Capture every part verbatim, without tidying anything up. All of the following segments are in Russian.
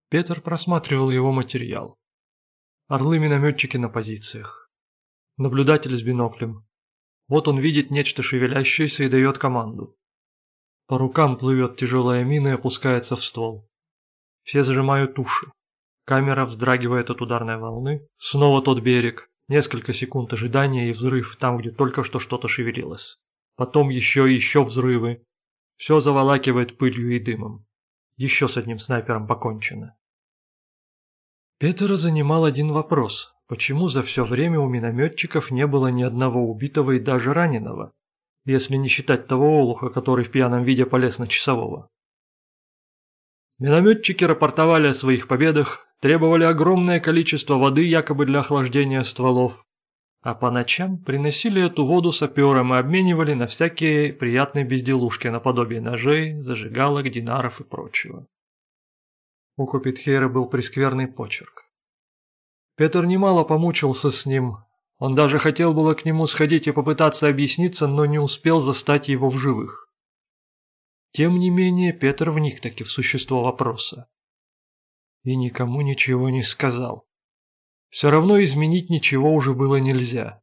Петр просматривал его материал. Орлы-минометчики на позициях. Наблюдатель с биноклем. Вот он видит нечто шевелящееся и дает команду. По рукам плывет тяжелая мина и опускается в ствол. Все зажимают уши. Камера вздрагивает от ударной волны. Снова тот берег. Несколько секунд ожидания и взрыв там, где только что что-то шевелилось. Потом еще и еще взрывы. Все заволакивает пылью и дымом. Еще с одним снайпером покончено. Петра занимал один вопрос. Почему за все время у минометчиков не было ни одного убитого и даже раненого, если не считать того олуха, который в пьяном виде полез на часового? Минометчики рапортовали о своих победах, требовали огромное количество воды якобы для охлаждения стволов, а по ночам приносили эту воду саперам и обменивали на всякие приятные безделушки наподобие ножей, зажигалок, динаров и прочего. У Копитхейра был прескверный почерк. Петр немало помучился с ним, он даже хотел было к нему сходить и попытаться объясниться, но не успел застать его в живых. Тем не менее, Петр вник таки в существо вопроса. И никому ничего не сказал. Все равно изменить ничего уже было нельзя.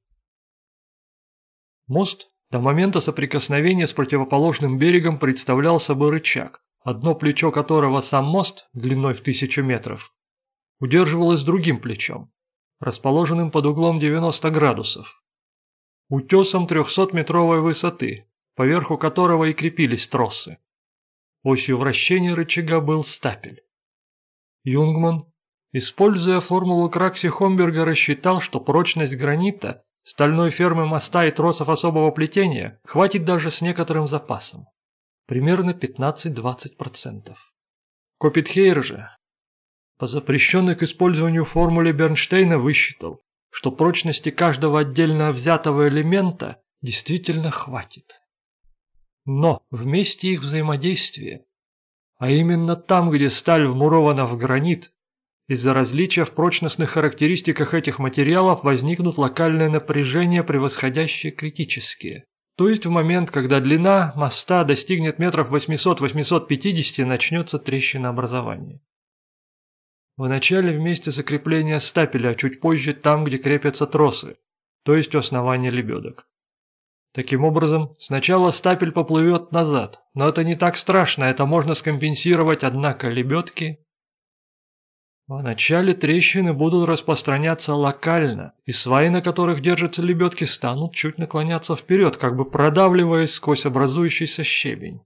Мост до момента соприкосновения с противоположным берегом представлял собой рычаг, одно плечо которого сам мост, длиной в тысячу метров, удерживалось другим плечом, расположенным под углом девяносто градусов, утесом трехсотметровой высоты, поверху которого и крепились тросы. Осью вращения рычага был стапель. Юнгман, используя формулу Кракси-Хомберга, рассчитал, что прочность гранита, стальной фермы моста и тросов особого плетения хватит даже с некоторым запасом. Примерно пятнадцать-двадцать процентов. Копитхейр же, по запрещенной к использованию формуле Бернштейна, высчитал, что прочности каждого отдельно взятого элемента действительно хватит. Но в месте их взаимодействия, а именно там, где сталь вмурована в гранит, из-за различия в прочностных характеристиках этих материалов возникнут локальные напряжения, превосходящие критические. То есть в момент, когда длина моста достигнет метров восемьсот — восемьсот пятьдесят, начнется трещинообразование. Вначале в месте закрепления стапеля, а чуть позже там, где крепятся тросы, то есть у основания лебедок. Таким образом, сначала стапель поплывет назад, но это не так страшно, это можно скомпенсировать, однако лебедки... Вначале трещины будут распространяться локально, и сваи, на которых держатся лебедки, станут чуть наклоняться вперед, как бы продавливаясь сквозь образующийся щебень.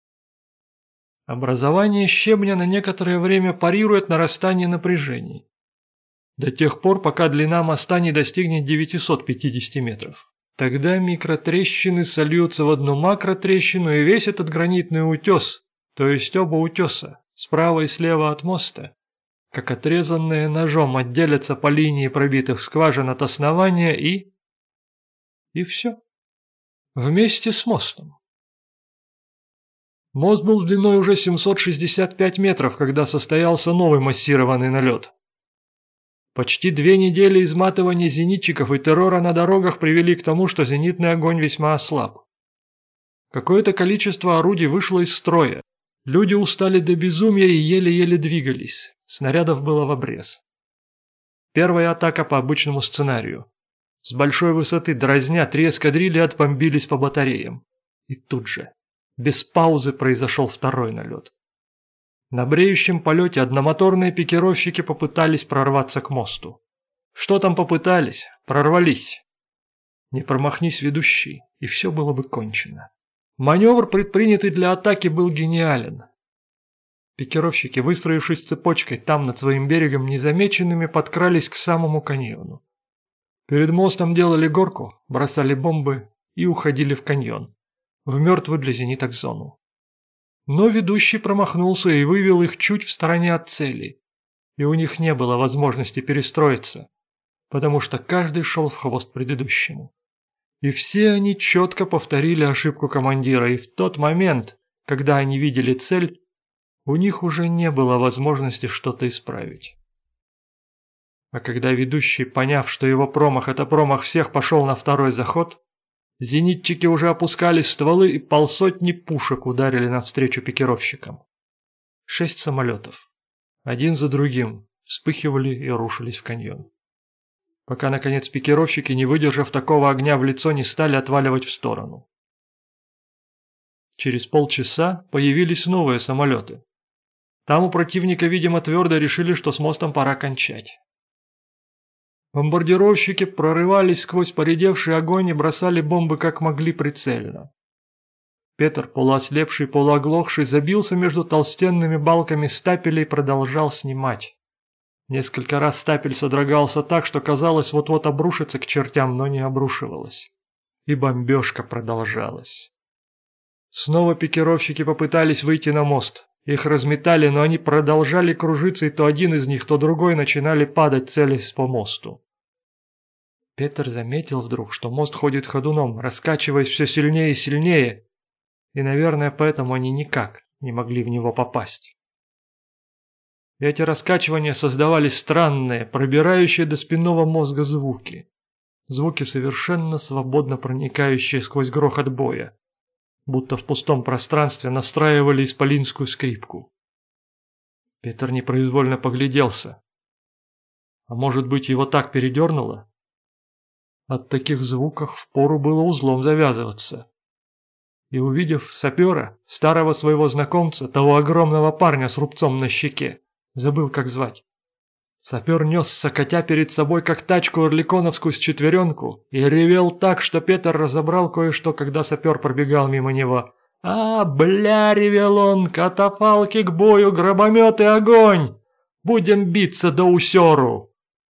Образование щебня на некоторое время парирует нарастание напряжений, до тех пор, пока длина моста не достигнет девятисот пятидесяти метров. Тогда микротрещины сольются в одну макротрещину, и весь этот гранитный утес, то есть оба утеса, справа и слева от моста, как отрезанные ножом, отделятся по линии пробитых скважин от основания и... И все. Вместе с мостом. Мост был длиной уже семьсот шестьдесят пять метров, когда состоялся новый массированный налет. Почти две недели изматывания зенитчиков и террора на дорогах привели к тому, что зенитный огонь весьма ослаб. Какое-то количество орудий вышло из строя. Люди устали до безумия и еле-еле двигались. Снарядов было в обрез. Первая атака по обычному сценарию. С большой высоты дразня три эскадрильи отбомбились по батареям. И тут же, без паузы, произошел второй налет. На бреющем полете одномоторные пикировщики попытались прорваться к мосту. Что там попытались? Прорвались. Не промахнись, ведущий, и все было бы кончено. Маневр, предпринятый для атаки, был гениален. Пикировщики, выстроившись цепочкой там над своим берегом, незамеченными подкрались к самому каньону. Перед мостом делали горку, бросали бомбы и уходили в каньон, в мертвую для зениток зону. Но ведущий промахнулся и вывел их чуть в стороне от цели, и у них не было возможности перестроиться, потому что каждый шел в хвост предыдущему. И все они четко повторили ошибку командира, и в тот момент, когда они видели цель, у них уже не было возможности что-то исправить. А когда ведущий, поняв, что его промах – это промах всех, пошел на второй заход, зенитчики уже опускали стволы, и полсотни пушек ударили навстречу пикировщикам. Шесть самолетов. один за другим вспыхивали и рушились в каньон. Пока, наконец, пикировщики, не выдержав такого огня в лицо, не стали отваливать в сторону. Через полчаса появились новые самолеты. Там у противника, видимо, твердо решили, что с мостом пора кончать. Бомбардировщики прорывались сквозь поредевший огонь и бросали бомбы как могли прицельно. Петр, полуослепший, полуоглохший, забился между толстенными балками стапеля и продолжал снимать. Несколько раз стапель содрогался так, что казалось, вот-вот обрушится к чертям, но не обрушивалось. И бомбежка продолжалась. Снова пикировщики попытались выйти на мост. Их разметали, но они продолжали кружиться, и то один из них, то другой начинали падать, целясь по мосту. Петр заметил вдруг, что мост ходит ходуном, раскачиваясь все сильнее и сильнее, и, наверное, поэтому они никак не могли в него попасть. И эти раскачивания создавали странные, пробирающие до спинного мозга звуки. Звуки, совершенно свободно проникающие сквозь грохот боя, будто в пустом пространстве настраивали исполинскую скрипку. Петр непроизвольно погляделся. А может быть, его так передернуло? От таких звуков впору было узлом завязываться. И увидев сапера, старого своего знакомца, того огромного парня с рубцом на щеке, забыл, как звать. Сапер несся, катя перед собой, как тачку орликоновскую с четверенку, и ревел так, что Петр разобрал кое-что, когда сапер пробегал мимо него. «А, бля!» — ревел он, «катафалки к бою, гробометы, огонь! Будем биться до усеру!»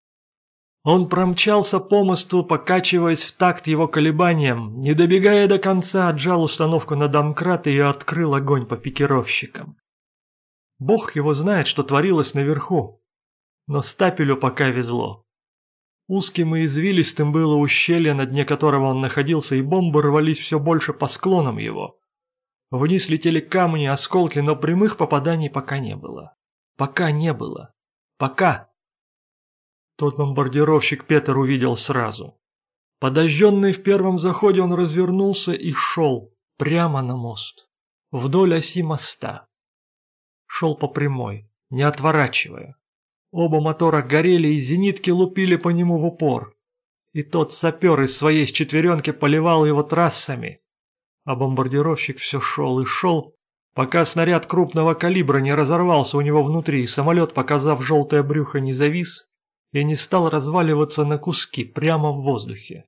Он промчался по мосту, покачиваясь в такт его колебаниям, не добегая до конца, отжал установку на домкрат и открыл огонь по пикировщикам. Бог его знает, что творилось наверху, но стапелю пока везло. Узким и извилистым было ущелье, на дне которого он находился, и бомбы рвались все больше по склонам его. Вниз летели камни, осколки, но прямых попаданий пока не было. Пока не было. Пока. Тот бомбардировщик Петр увидел сразу. Подожженный в первом заходе, он развернулся и шел прямо на мост, вдоль оси моста. Шел по прямой, не отворачивая. Оба мотора горели, и зенитки лупили по нему в упор. И тот сапер из своей четверенки поливал его трассами. А бомбардировщик все шел и шел, пока снаряд крупного калибра не разорвался у него внутри, и самолет, показав желтое брюхо, не завис и не стал разваливаться на куски прямо в воздухе.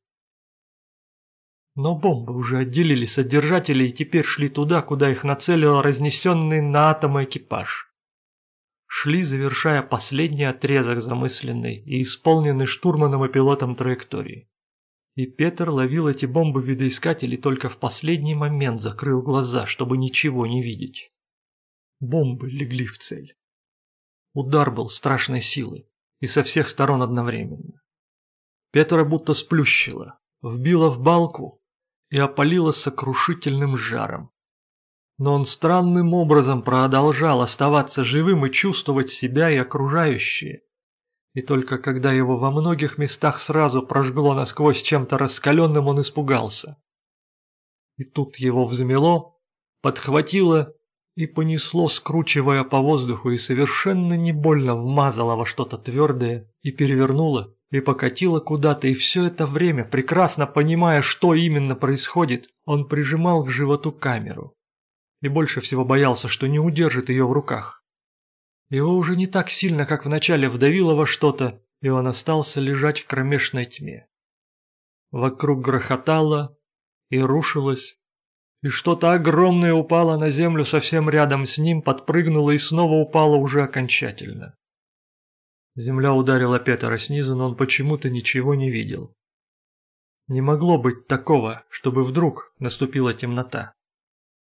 Но бомбы уже отделились от держателей и теперь шли туда, куда их нацелил разнесенный на атомы экипаж. Шли, завершая последний отрезок замысленной и исполненной штурманом и пилотом траектории. И Петр ловил эти бомбы видоискателей, только в последний момент закрыл глаза, чтобы ничего не видеть. Бомбы легли в цель. Удар был страшной силы, и со всех сторон одновременно. Петра будто сплющило, вбило в балку и опалило сокрушительным жаром. Но он странным образом продолжал оставаться живым и чувствовать себя и окружающие. И только когда его во многих местах сразу прожгло насквозь чем-то раскаленным, он испугался. И тут его взмело, подхватило и понесло, скручивая по воздуху, и совершенно не больно вмазало во что-то твердое, и перевернуло, и покатило куда-то, и все это время, прекрасно понимая, что именно происходит, он прижимал к животу камеру. И больше всего боялся, что не удержит ее в руках. Его уже не так сильно, как вначале, вдавило во что-то, и он остался лежать в кромешной тьме. Вокруг грохотало и рушилось, и что-то огромное упало на землю совсем рядом с ним, подпрыгнуло и снова упало уже окончательно. Земля ударила Петра снизу, но он почему-то ничего не видел. Не могло быть такого, чтобы вдруг наступила темнота.